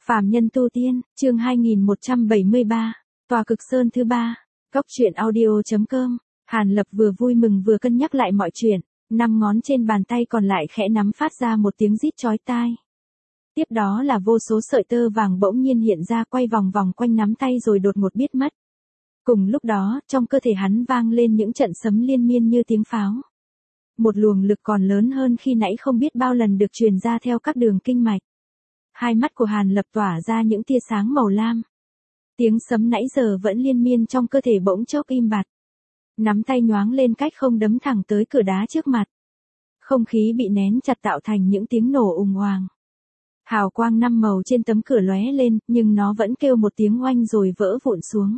Phàm nhân tu tiên, chương 2173, tòa cực sơn thứ 3, góc truyện audio.com. Hàn Lập vừa vui mừng vừa cân nhắc lại mọi chuyện, 5 ngón trên bàn tay còn lại khẽ nắm phát ra một tiếng rít chói tai. Tiếp đó là vô số sợi tơ vàng bỗng nhiên hiện ra quay vòng vòng quanh nắm tay rồi đột ngột biến mất. Cùng lúc đó, trong cơ thể hắn vang lên những trận sấm liên miên như tiếng pháo. Một luồng lực còn lớn hơn khi nãy không biết bao lần được truyền ra theo các đường kinh mạch. Hai mắt của Hàn Lập tỏa ra những tia sáng màu lam. Tiếng sấm nãy giờ vẫn liên miên trong cơ thể bỗng chốc im bặt. Nắm tay nhoáng lên cách không đấm thẳng tới cửa đá trước mặt. Không khí bị nén chặt tạo thành những tiếng nổ ùng oàng. Hào quang 5 màu trên tấm cửa lóe lên, nhưng nó vẫn kêu một tiếng oanh rồi vỡ vụn xuống.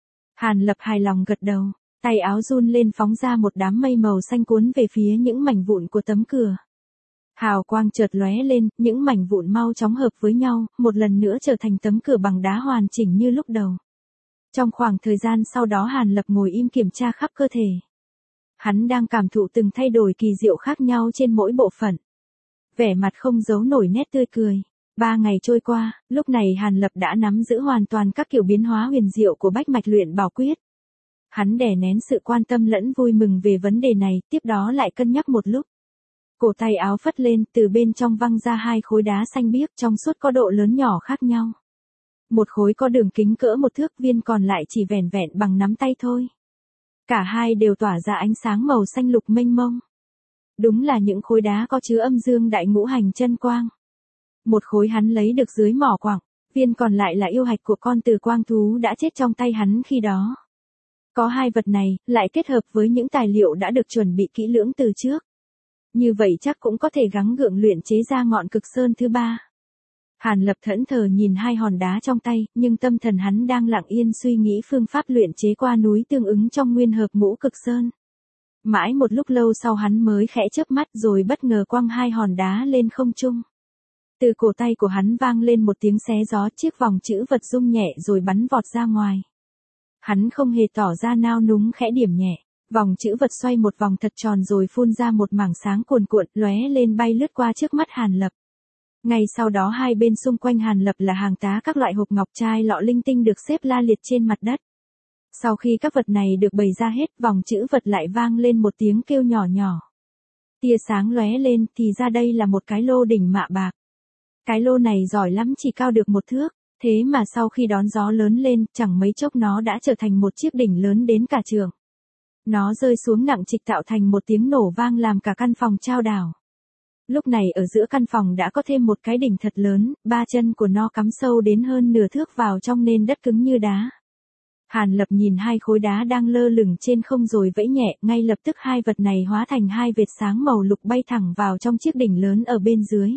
Hàn Lập hài lòng gật đầu, tay áo run lên phóng ra một đám mây màu xanh cuốn về phía những mảnh vụn của tấm cửa. Hào quang chợt lóe lên, những mảnh vụn mau chóng hợp với nhau, một lần nữa trở thành tấm cửa bằng đá hoàn chỉnh như lúc đầu. Trong khoảng thời gian sau đó Hàn Lập ngồi im kiểm tra khắp cơ thể. Hắn đang cảm thụ từng thay đổi kỳ diệu khác nhau trên mỗi bộ phận. Vẻ mặt không giấu nổi nét tươi cười. 3 ngày trôi qua, lúc này Hàn Lập đã nắm giữ hoàn toàn các kiểu biến hóa huyền diệu của bách mạch luyện bảo quyết. Hắn đè nén sự quan tâm lẫn vui mừng về vấn đề này, tiếp đó lại cân nhắc một lúc. Cổ tay áo phất lên, từ bên trong văng ra 2 khối đá xanh biếc trong suốt có độ lớn nhỏ khác nhau. Một khối có đường kính cỡ 1 thước, viên còn lại chỉ vẻn vẹn bằng nắm tay thôi. Cả hai đều tỏa ra ánh sáng màu xanh lục mênh mông. Đúng là những khối đá có chứa âm dương đại ngũ hành chân quang. Một khối hắn lấy được dưới mỏ quặng, viên còn lại là yêu hạch của con từ quang thú đã chết trong tay hắn khi đó. Có hai vật này, lại kết hợp với những tài liệu đã được chuẩn bị kỹ lưỡng từ trước. Như vậy chắc cũng có thể gắng gượng luyện chế ra ngọn cực sơn thứ 3. Hàn Lập thẫn thờ nhìn 2 hòn đá trong tay, nhưng tâm thần hắn đang lặng yên suy nghĩ phương pháp luyện chế qua núi tương ứng trong nguyên hợp ngũ cực sơn. Mãi một lúc lâu sau hắn mới khẽ chớp mắt rồi bất ngờ quăng 2 hòn đá lên không trung. Từ cổ tay của hắn vang lên một tiếng xé gió, chiếc vòng chữ vật rung nhẹ rồi bắn vọt ra ngoài. Hắn không hề tỏ ra nao núng, khẽ điểm nhẹ, vòng chữ vật xoay một vòng thật tròn rồi phun ra một mảng sáng cuồn cuộn lóe lên bay lướt qua trước mắt Hàn Lập. Ngay sau đó hai bên xung quanh Hàn Lập là hàng tá các loại hộp ngọc trai lọ linh tinh được xếp la liệt trên mặt đất. Sau khi các vật này được bày ra hết, vòng chữ vật lại vang lên một tiếng kêu nhỏ nhỏ. Tia sáng lóe lên, thì ra đây là một cái lô đỉnh mạ bạc. Cái lô này giỏi lắm, chỉ cao được 1 thước, thế mà sau khi đón gió lớn lên, chẳng mấy chốc nó đã trở thành một chiếc đỉnh lớn đến cả trượng. Nó rơi xuống nặng trịch tạo thành một tiếng nổ vang làm cả căn phòng chao đảo. Lúc này ở giữa căn phòng đã có thêm một cái đỉnh thật lớn, 3 chân của nó cắm sâu đến hơn nửa thước vào trong nền đất cứng như đá. Hàn Lập nhìn 2 khối đá đang lơ lửng trên không rồi vẫy nhẹ, ngay lập tức 2 vật này hóa thành 2 vệt sáng màu lục bay thẳng vào trong chiếc đỉnh lớn ở bên dưới.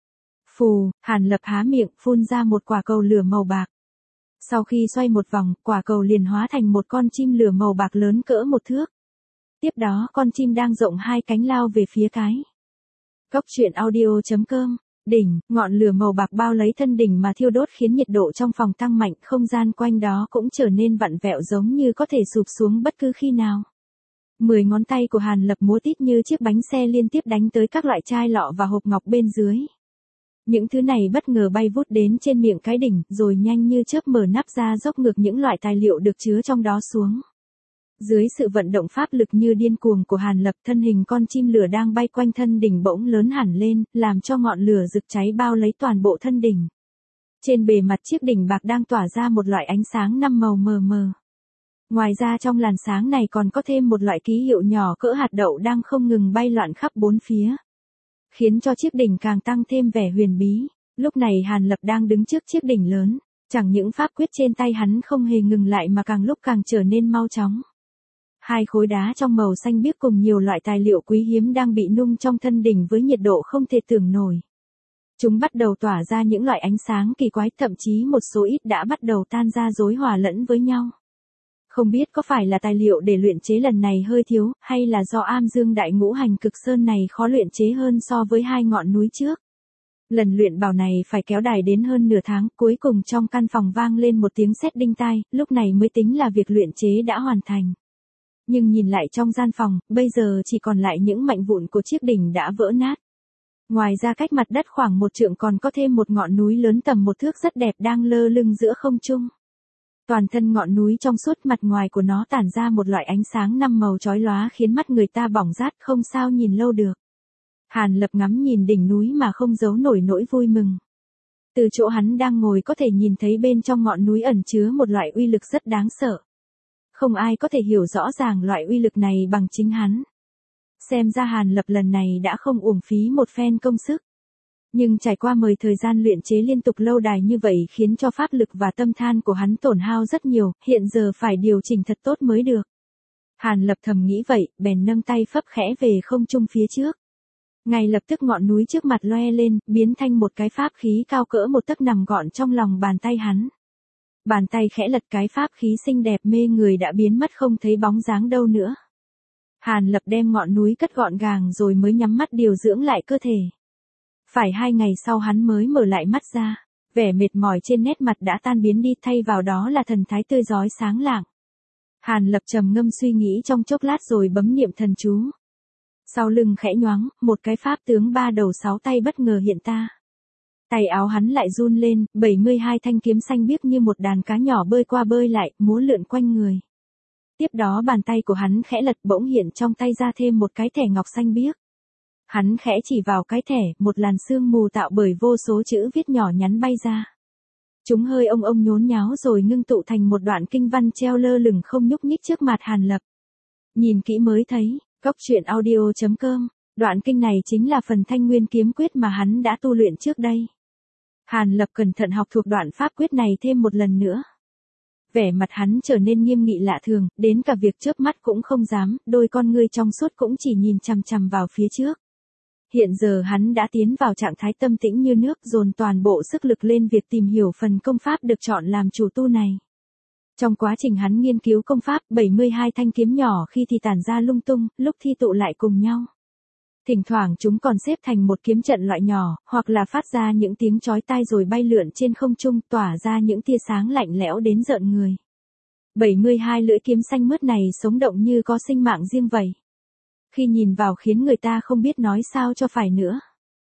Phù, Hàn Lập há miệng, phun ra một quả cầu lửa màu bạc. Sau khi xoay một vòng, quả cầu liền hóa thành một con chim lửa màu bạc lớn cỡ 1 thước. Tiếp đó con chim đang rộng 2 cánh lao về phía cái. Góc truyện audio.com. Đỉnh, ngọn lửa màu bạc bao lấy thân đỉnh mà thiêu đốt khiến nhiệt độ trong phòng tăng mạnh, không gian quanh đó cũng trở nên vặn vẹo giống như có thể sụp xuống bất cứ khi nào. 10 ngón tay của Hàn Lập múa tít như chiếc bánh xe liên tiếp đánh tới các loại chai lọ và hộp ngọc bên dưới. Những thứ này bất ngờ bay vút đến trên miệng cái đỉnh, rồi nhanh như chớp mở nắp ra dốc ngược những loại tài liệu được chứa trong đó xuống. Dưới sự vận động pháp lực như điên cuồng của Hàn Lập, thân hình con chim lửa đang bay quanh thân đỉnh bỗng lớn hẳn lên, làm cho ngọn lửa rực cháy bao lấy toàn bộ thân đỉnh. Trên bề mặt chiếc đỉnh bạc đang tỏa ra một loại ánh sáng 5 màu mờ mờ. Ngoài ra trong làn sáng này còn có thêm một loại ký hiệu nhỏ cỡ hạt đậu đang không ngừng bay loạn khắp bốn phía, khiến cho chiếc đỉnh càng tăng thêm vẻ huyền bí. Lúc này Hàn Lập đang đứng trước chiếc đỉnh lớn, chẳng những pháp quyết trên tay hắn không hề ngừng lại mà càng lúc càng trở nên mau chóng. 2 khối đá trong màu xanh biếc cùng nhiều loại tài liệu quý hiếm đang bị nung trong thân đỉnh với nhiệt độ không thể tưởng nổi. Chúng bắt đầu tỏa ra những loại ánh sáng kỳ quái, thậm chí một số ít đã bắt đầu tan ra rối hòa lẫn với nhau. Không biết có phải là tài liệu để luyện chế lần này hơi thiếu, hay là do am dương đại ngũ hành cực sơn này khó luyện chế hơn so với 2 ngọn núi trước. Lần luyện bảo này phải kéo dài đến hơn nửa tháng, cuối cùng trong căn phòng vang lên một tiếng sét đinh tai, lúc này mới tính là việc luyện chế đã hoàn thành. Nhưng nhìn lại trong gian phòng, bây giờ chỉ còn lại những mảnh vụn của chiếc đỉnh đã vỡ nát. Ngoài ra cách mặt đất khoảng 1 trượng còn có thêm một ngọn núi lớn tầm 1 thước rất đẹp đang lơ lửng giữa không trung. Toàn thân ngọn núi trong suốt, mặt ngoài của nó tản ra một loại ánh sáng 5 màu chói lóa khiến mắt người ta bỏng rát không sao nhìn lâu được. Hàn Lập ngắm nhìn đỉnh núi mà không giấu nổi nỗi vui mừng. Từ chỗ hắn đang ngồi có thể nhìn thấy bên trong ngọn núi ẩn chứa một loại uy lực rất đáng sợ. Không ai có thể hiểu rõ ràng loại uy lực này bằng chính hắn. Xem ra Hàn Lập lần này đã không uổng phí một phen công sức. Nhưng trải qua thời gian luyện chế liên tục lâu đài như vậy khiến cho pháp lực và tâm than của hắn tổn hao rất nhiều, hiện giờ phải điều chỉnh thật tốt mới được. Hàn Lập thầm nghĩ vậy, bèn nâng tay phấp khẽ về không trung phía trước. Ngay lập tức ngọn núi trước mặt loe lên, biến thành một cái pháp khí cao cỡ 1 tấc nằm gọn trong lòng bàn tay hắn. Bàn tay khẽ lật, cái pháp khí xinh đẹp mê người đã biến mất không thấy bóng dáng đâu nữa. Hàn Lập đem ngọn núi cất gọn gàng rồi mới nhắm mắt điều dưỡng lại cơ thể. Phải 2 ngày sau hắn mới mở lại mắt ra, vẻ mệt mỏi trên nét mặt đã tan biến đi, thay vào đó là thần thái tươi rói sáng lạng. Hàn Lập trầm ngâm suy nghĩ trong chốc lát rồi bấm niệm thần chú. Sau lưng khẽ nhoáng, một cái pháp tướng 3 đầu 6 tay bất ngờ hiện ta. Tay áo hắn lại run lên, 72 thanh kiếm xanh biếc như một đàn cá nhỏ bơi qua bơi lại, múa lượn quanh người. Tiếp đó bàn tay của hắn khẽ lật, bỗng hiện trong tay ra thêm một cái thẻ ngọc xanh biếc. Hắn khẽ chỉ vào cái thẻ, một làn sương mù tạo bởi vô số chữ viết nhỏ nhắn bay ra. Chúng hơi ông nhốn nháo rồi ngưng tụ thành một đoạn kinh văn treo lơ lửng không nhúc nhích trước mặt Hàn Lập. Nhìn kỹ mới thấy, Cốc.audio.com, đoạn kinh này chính là phần Thanh Nguyên kiếm quyết mà hắn đã tu luyện trước đây. Hàn Lập cẩn thận học thuộc đoạn pháp quyết này thêm một lần nữa. Vẻ mặt hắn trở nên nghiêm nghị lạ thường, đến cả việc chớp mắt cũng không dám, đôi con ngươi trong suốt cũng chỉ nhìn chằm chằm vào phía trước. Hiện giờ hắn đã tiến vào trạng thái tâm tĩnh như nước, dồn toàn bộ sức lực lên việc tìm hiểu phần công pháp được chọn làm chủ tu này. Trong quá trình hắn nghiên cứu công pháp, 72 thanh kiếm nhỏ khi thì tản ra lung tung, lúc thì tụ lại cùng nhau. Thỉnh thoảng chúng còn xếp thành một kiếm trận loại nhỏ, hoặc là phát ra những tiếng chói tai rồi bay lượn trên không trung, tỏa ra những tia sáng lạnh lẽo đến rợn người. 72 lưỡi kiếm xanh mướt này sống động như có sinh mạng riêng vậy. Khi nhìn vào khiến người ta không biết nói sao cho phải nữa.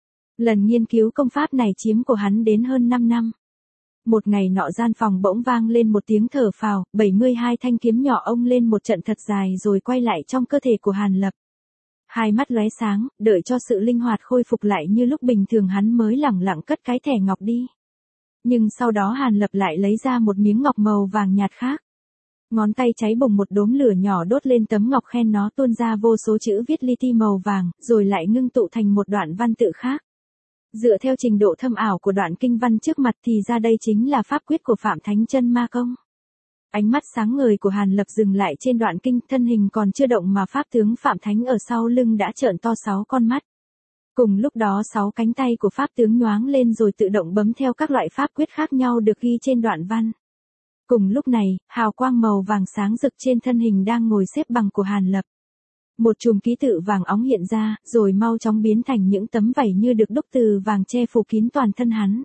Lần nghiên cứu công pháp này chiếm của hắn đến hơn 5 năm. Một ngày nọ gian phòng bỗng vang lên một tiếng thở phào, 72 thanh kiếm nhỏ ông lên một trận thật dài rồi quay lại trong cơ thể của Hàn Lập. Hai mắt lóe sáng, đợi cho sự linh hoạt khôi phục lại như lúc bình thường hắn mới lẳng lặng cất cái thẻ ngọc đi. Nhưng sau đó Hàn Lập lại lấy ra một miếng ngọc màu vàng nhạt khác. Ngón tay cháy bùng, một đốm lửa nhỏ đốt lên tấm ngọc khen, nó tuôn ra vô số chữ viết li ti màu vàng, rồi lại ngưng tụ thành một đoạn văn tự khác. Dựa theo trình độ thâm ảo của đoạn kinh văn trước mặt thì ra đây chính là pháp quyết của Phạm Thánh Chân Ma Công. Ánh mắt sáng ngời của Hàn Lập dừng lại trên đoạn kinh, thân hình còn chưa động mà pháp tướng Phạm Thánh ở sau lưng đã trợn to 6 con mắt. Cùng lúc đó 6 cánh tay của pháp tướng nhoáng lên rồi tự động bấm theo các loại pháp quyết khác nhau được ghi trên đoạn văn. Cùng lúc này, hào quang màu vàng sáng rực trên thân hình đang ngồi xếp bằng của Hàn Lập. Một chùm ký tự vàng óng hiện ra, rồi mau chóng biến thành những tấm vảy như được đúc từ vàng che phủ kín toàn thân hắn.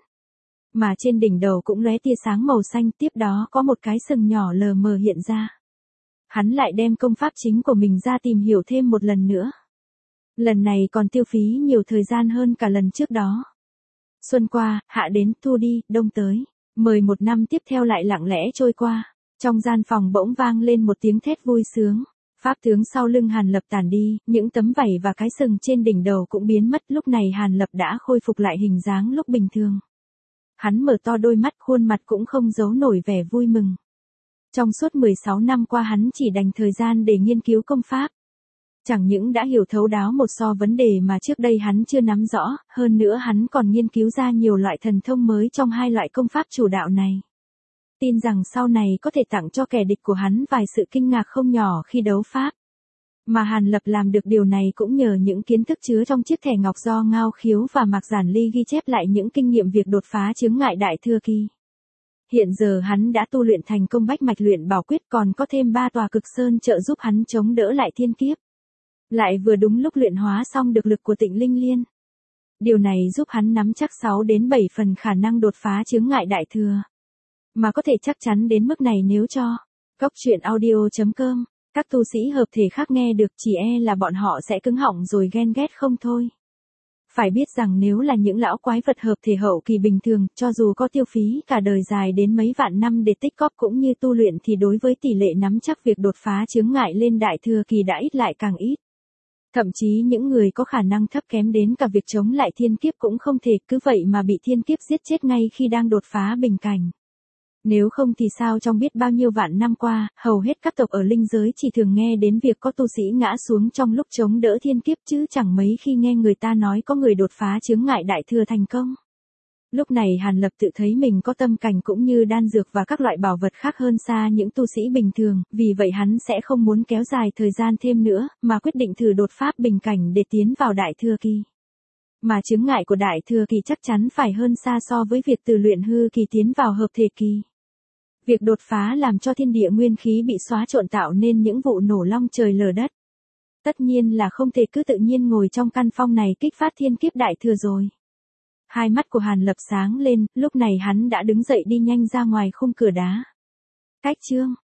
Mà trên đỉnh đầu cũng lóe tia sáng màu xanh, tiếp đó có một cái sừng nhỏ lờ mờ hiện ra. Hắn lại đem công pháp chính của mình ra tìm hiểu thêm một lần nữa. Lần này còn tiêu phí nhiều thời gian hơn cả lần trước đó. Xuân qua, hạ đến, thu đi, đông tới. 11 năm tiếp theo lại lặng lẽ trôi qua. Trong gian phòng bỗng vang lên một tiếng thét vui sướng. Pháp tướng sau lưng Hàn Lập tản đi, những tấm vảy và cái sừng trên đỉnh đầu cũng biến mất. Lúc này Hàn Lập đã khôi phục lại hình dáng lúc bình thường. Hắn mở to đôi mắt, khuôn mặt cũng không giấu nổi vẻ vui mừng. Trong suốt 16 năm qua hắn chỉ dành thời gian để nghiên cứu công pháp. Chẳng những đã hiểu thấu đáo một số vấn đề mà trước đây hắn chưa nắm rõ, hơn nữa hắn còn nghiên cứu ra nhiều loại thần thông mới trong 2 loại công pháp chủ đạo này. Tin rằng sau này có thể tặng cho kẻ địch của hắn vài sự kinh ngạc không nhỏ khi đấu pháp. Mà Hàn Lập làm được điều này cũng nhờ những kiến thức chứa trong chiếc thẻ ngọc do Ngao Khiếu và Mạc Giản Ly ghi chép lại những kinh nghiệm việc đột phá chướng ngại đại thừa kỳ. Hiện giờ hắn đã tu luyện thành công bách mạch luyện bảo quyết, còn có thêm 3 tòa cực sơn trợ giúp hắn chống đỡ lại thiên kiếp. Lại vừa đúng lúc luyện hóa xong được lực của Tịnh Linh Liên. Điều này giúp hắn nắm chắc 6 đến 7 phần khả năng đột phá chướng ngại đại thừa. Mà có thể chắc chắn đến mức này nếu cho Cốc.audio.com, các tu sĩ hợp thể khác nghe được chỉ e là bọn họ sẽ cứng họng rồi ghen ghét không thôi. Phải biết rằng nếu là những lão quái vật hợp thể hậu kỳ bình thường, cho dù có tiêu phí cả đời dài đến mấy vạn năm để tích cóp cũng như tu luyện thì đối với tỷ lệ nắm chắc việc đột phá chướng ngại lên đại thừa kỳ đã ít lại càng ít. Thậm chí những người có khả năng thấp kém đến cả việc chống lại thiên kiếp cũng không thể, cứ vậy mà bị thiên kiếp giết chết ngay khi đang đột phá bình cảnh. Nếu không thì sao trong biết bao nhiêu vạn năm qua, hầu hết các tộc ở linh giới chỉ thường nghe đến việc có tu sĩ ngã xuống trong lúc chống đỡ thiên kiếp chứ chẳng mấy khi nghe người ta nói có người đột phá chướng ngại đại thừa thành công. Lúc này Hàn Lập tự thấy mình có tâm cảnh cũng như đan dược và các loại bảo vật khác hơn xa những tu sĩ bình thường, vì vậy hắn sẽ không muốn kéo dài thời gian thêm nữa, mà quyết định thử đột phá bình cảnh để tiến vào đại thừa kỳ. Mà chướng ngại của đại thừa kỳ chắc chắn phải hơn xa so với việc từ luyện hư kỳ tiến vào hợp thể kỳ. Việc đột phá làm cho thiên địa nguyên khí bị xóa trộn tạo nên những vụ nổ long trời lở đất. Tất nhiên là không thể cứ tự nhiên ngồi trong căn phòng này kích phát thiên kiếp đại thừa rồi. Hai mắt của Hàn Lập sáng lên, lúc này hắn đã đứng dậy đi nhanh ra ngoài khung cửa đá. Cách chương